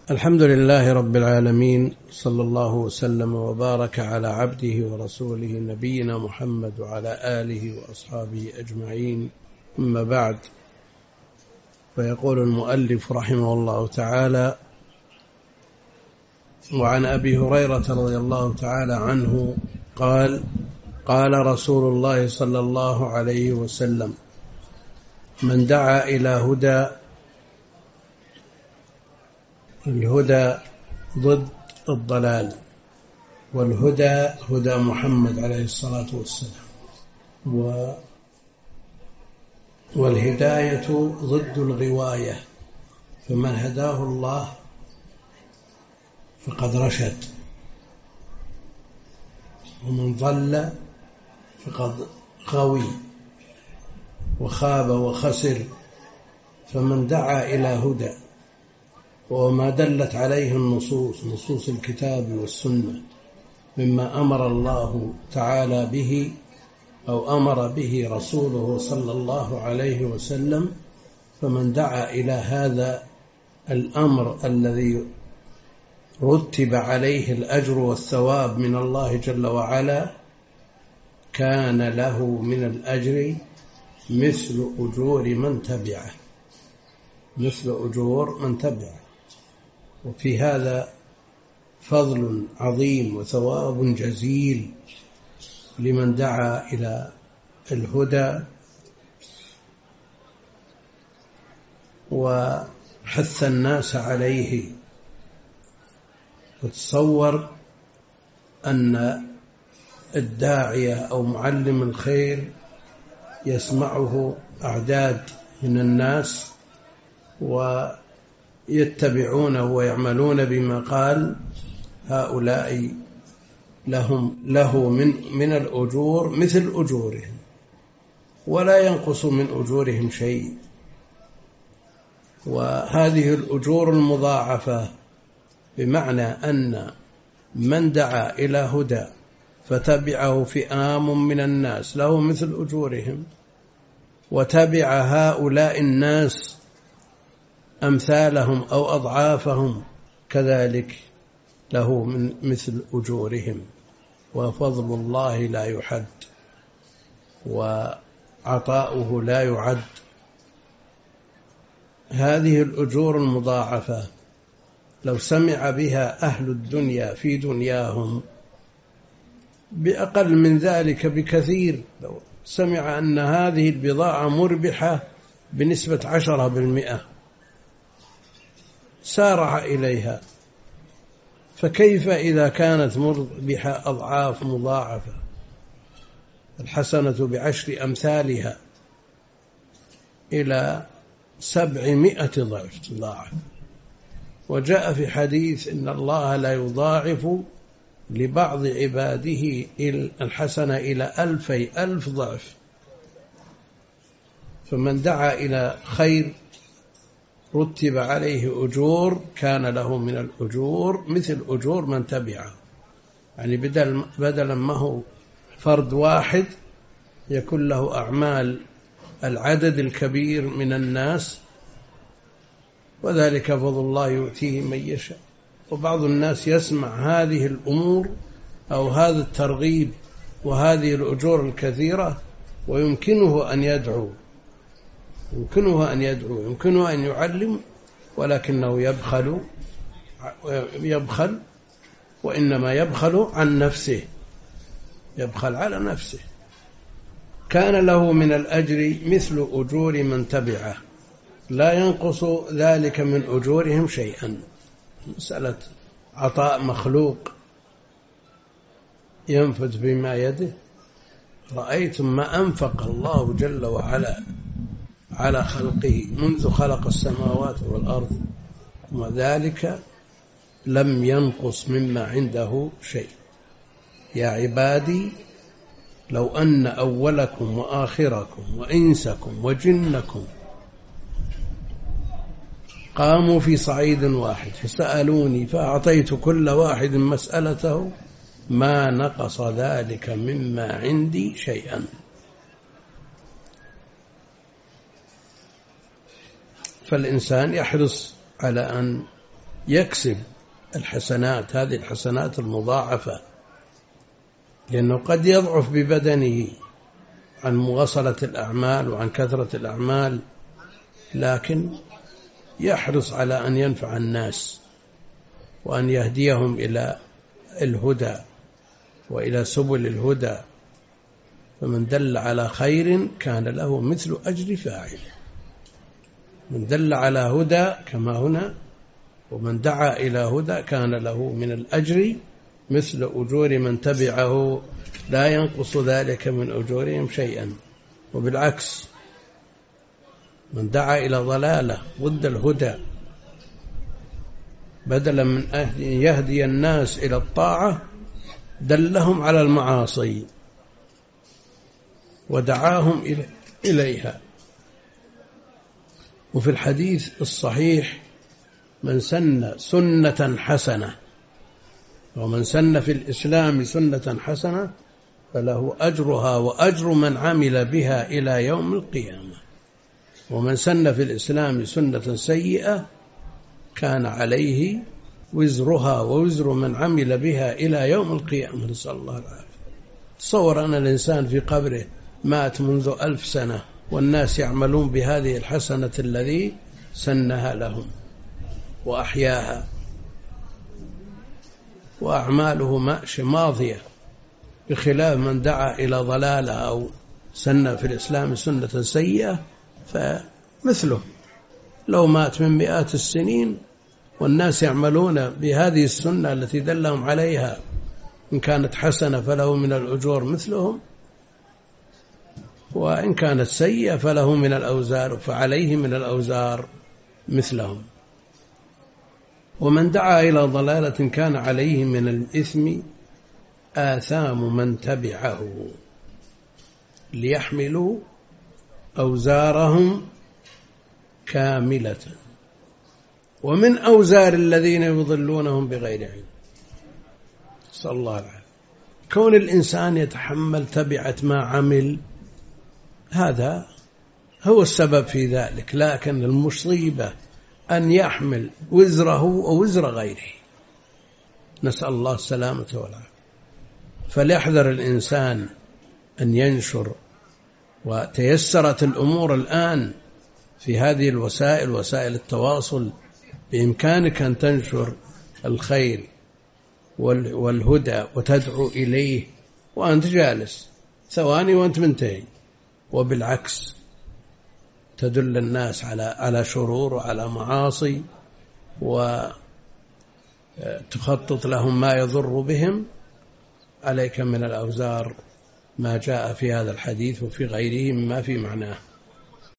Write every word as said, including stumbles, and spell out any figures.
الحمد لله رب العالمين، صلى الله وسلم وبارك على عبده ورسوله نبينا محمد وعلى آله وأصحابه أجمعين. أما بعد، فيقول المؤلف رحمه الله تعالى: وعن أبي هريرة رضي الله تعالى عنه قال: قال رسول الله صلى الله عليه وسلم: من دعا إلى هدى، الهدى ضد الضلال، والهدى هدى محمد عليه الصلاة والسلام، و والهداية ضد الغواية، فمن هداه الله فقد رشد، ومن ضل فقد غوي وخاب وخسر. فمن دعا إلى هدى، وما دلت عليه النصوص، نصوص الكتاب والسنة، مما أمر الله تعالى به أو أمر به رسوله صلى الله عليه وسلم، فمن دعا إلى هذا الأمر الذي رتب عليه الأجر والثواب من الله جل وعلا، كان له من الأجر مثل أجور من تبعه، مثل أجور من تبعه. وفي هذا فضل عظيم وثواب جزيل لمن دعا إلى الهدى وحث الناس عليه. وتصور أن الداعية أو معلم الخير يسمعه أعداد من الناس ويتبعونه ويعملون بما قال، هؤلاء لهم له من من الأجور مثل أجورهم، ولا ينقص من أجورهم شيء. وهذه الأجور المضاعفة، بمعنى أن من دعا إلى هدى فتبعه فئام من الناس له مثل أجورهم، وتبع هؤلاء الناس أمثالهم أو أضعافهم كذلك له من مثل أجورهم. وفضل الله لا يحد، وعطاؤه لا يعد. هذه الأجور المضاعفة لو سمع بها أهل الدنيا في دنياهم بأقل من ذلك بكثير، لو سمع أن هذه البضاعة مربحة بنسبة عشرة بالمئة سارع إليها، فكيف إذا كانت مربحة أضعاف مضاعفة، الحسنة بعشر أمثالها إلى سبعمائة ضعف تضاعف. وجاء في حديث إن الله لا يضاعف لبعض عباده الحسنة إلى ألفي ألف ضعف. فمن دعا إلى خير رتب عليه أجور، كان له من الأجور مثل أجور من تبعه، يعني بدل بدلا ما هو فرد واحد يكون له أعمال العدد الكبير من الناس، وذلك فضل الله يؤتيه من يشاء. وبعض الناس يسمع هذه الأمور أو هذا الترغيب وهذه الأجور الكثيرة ويمكنه أن يدعو، يمكنه أن يدعو يمكنه أن يعلم، ولكنه يبخل يبخل وإنما يبخل عن نفسه، يبخل على نفسه. كان له من الأجر مثل أجور من تبعه، لا ينقص ذلك من أجورهم شيئا. مسألة عطاء مخلوق ينفذ بما يده. رأيتم ما أنفق الله جل وعلا على خلقه منذ خلق السماوات والأرض، وذلك لم ينقص مما عنده شيء. يا عبادي لو أن أولكم وآخركم وإنسكم وجنكم قاموا في صعيد واحد فسألوني فأعطيت كل واحد مسألته ما نقص ذلك مما عندي شيئا. فالإنسان يحرص على أن يكسب الحسنات، هذه الحسنات المضاعفة، لأنه قد يضعف ببدنه عن مواصلة الأعمال وعن كثرة الأعمال، لكن يحرص على أن ينفع الناس وأن يهديهم إلى الهدى وإلى سبل الهدى. فمن دل على خير كان له مثل أجر فاعله، من دل على هدى كما هنا، ومن دعا إلى هدى كان له من الأجر مثل أجور من تبعه لا ينقص ذلك من أجورهم شيئا. وبالعكس، من دعا إلى ضلالة ضد الهدى بدلا من أن يهدي الناس إلى الطاعة دلهم على المعاصي ودعاهم إليها. وفي الحديث الصحيح: من سن سنة حسنة، ومن سن في الإسلام سنة حسنة فله أجرها وأجر من عمل بها إلى يوم القيامة، ومن سن في الإسلام سنة سيئة كان عليه وزرها ووزر من عمل بها إلى يوم القيامة، نسأل الله العافية. تصور أن الإنسان في قبره مات منذ ألف سنة والناس يعملون بهذه الحسنة الذي سنها لهم وأحياها، وأعماله ماضية، بخلاف من دعا إلى ضلالة أو سن في الإسلام سنة سيئة فمثله لو مات من مئات السنين والناس يعملون بهذه السنة التي دلهم عليها، إن كانت حسنة فله من الأجور مثلهم، وإن كانت سيئة فله من الأوزار فعليه من الأوزار مثلهم. ومن دعا إلى ضلالة كان عليه من الإثم آثام من تبعه ليحملوا أوزارهم كاملة ومن أوزار الذين يضلونهم بغير علم. صلى الله عليه. كون الإنسان يتحمل تبعة ما عمل هذا هو السبب في ذلك، لكن المصيبة أن يحمل وزره ووزر غيره، نسأل الله السلامة والعافية. فليحذر الإنسان أن ينشر، وتيسرت الأمور الآن في هذه الوسائل، وسائل التواصل، بإمكانك أن تنشر الخير والهدى وتدعو إليه وأنت جالس ثواني وأنت منتهي، وبالعكس تدل الناس على على شرور وعلى معاصي وتخطط لهم ما يضر بهم. عليك من الأوزار ما جاء في هذا الحديث وفي غيره مما في معناه.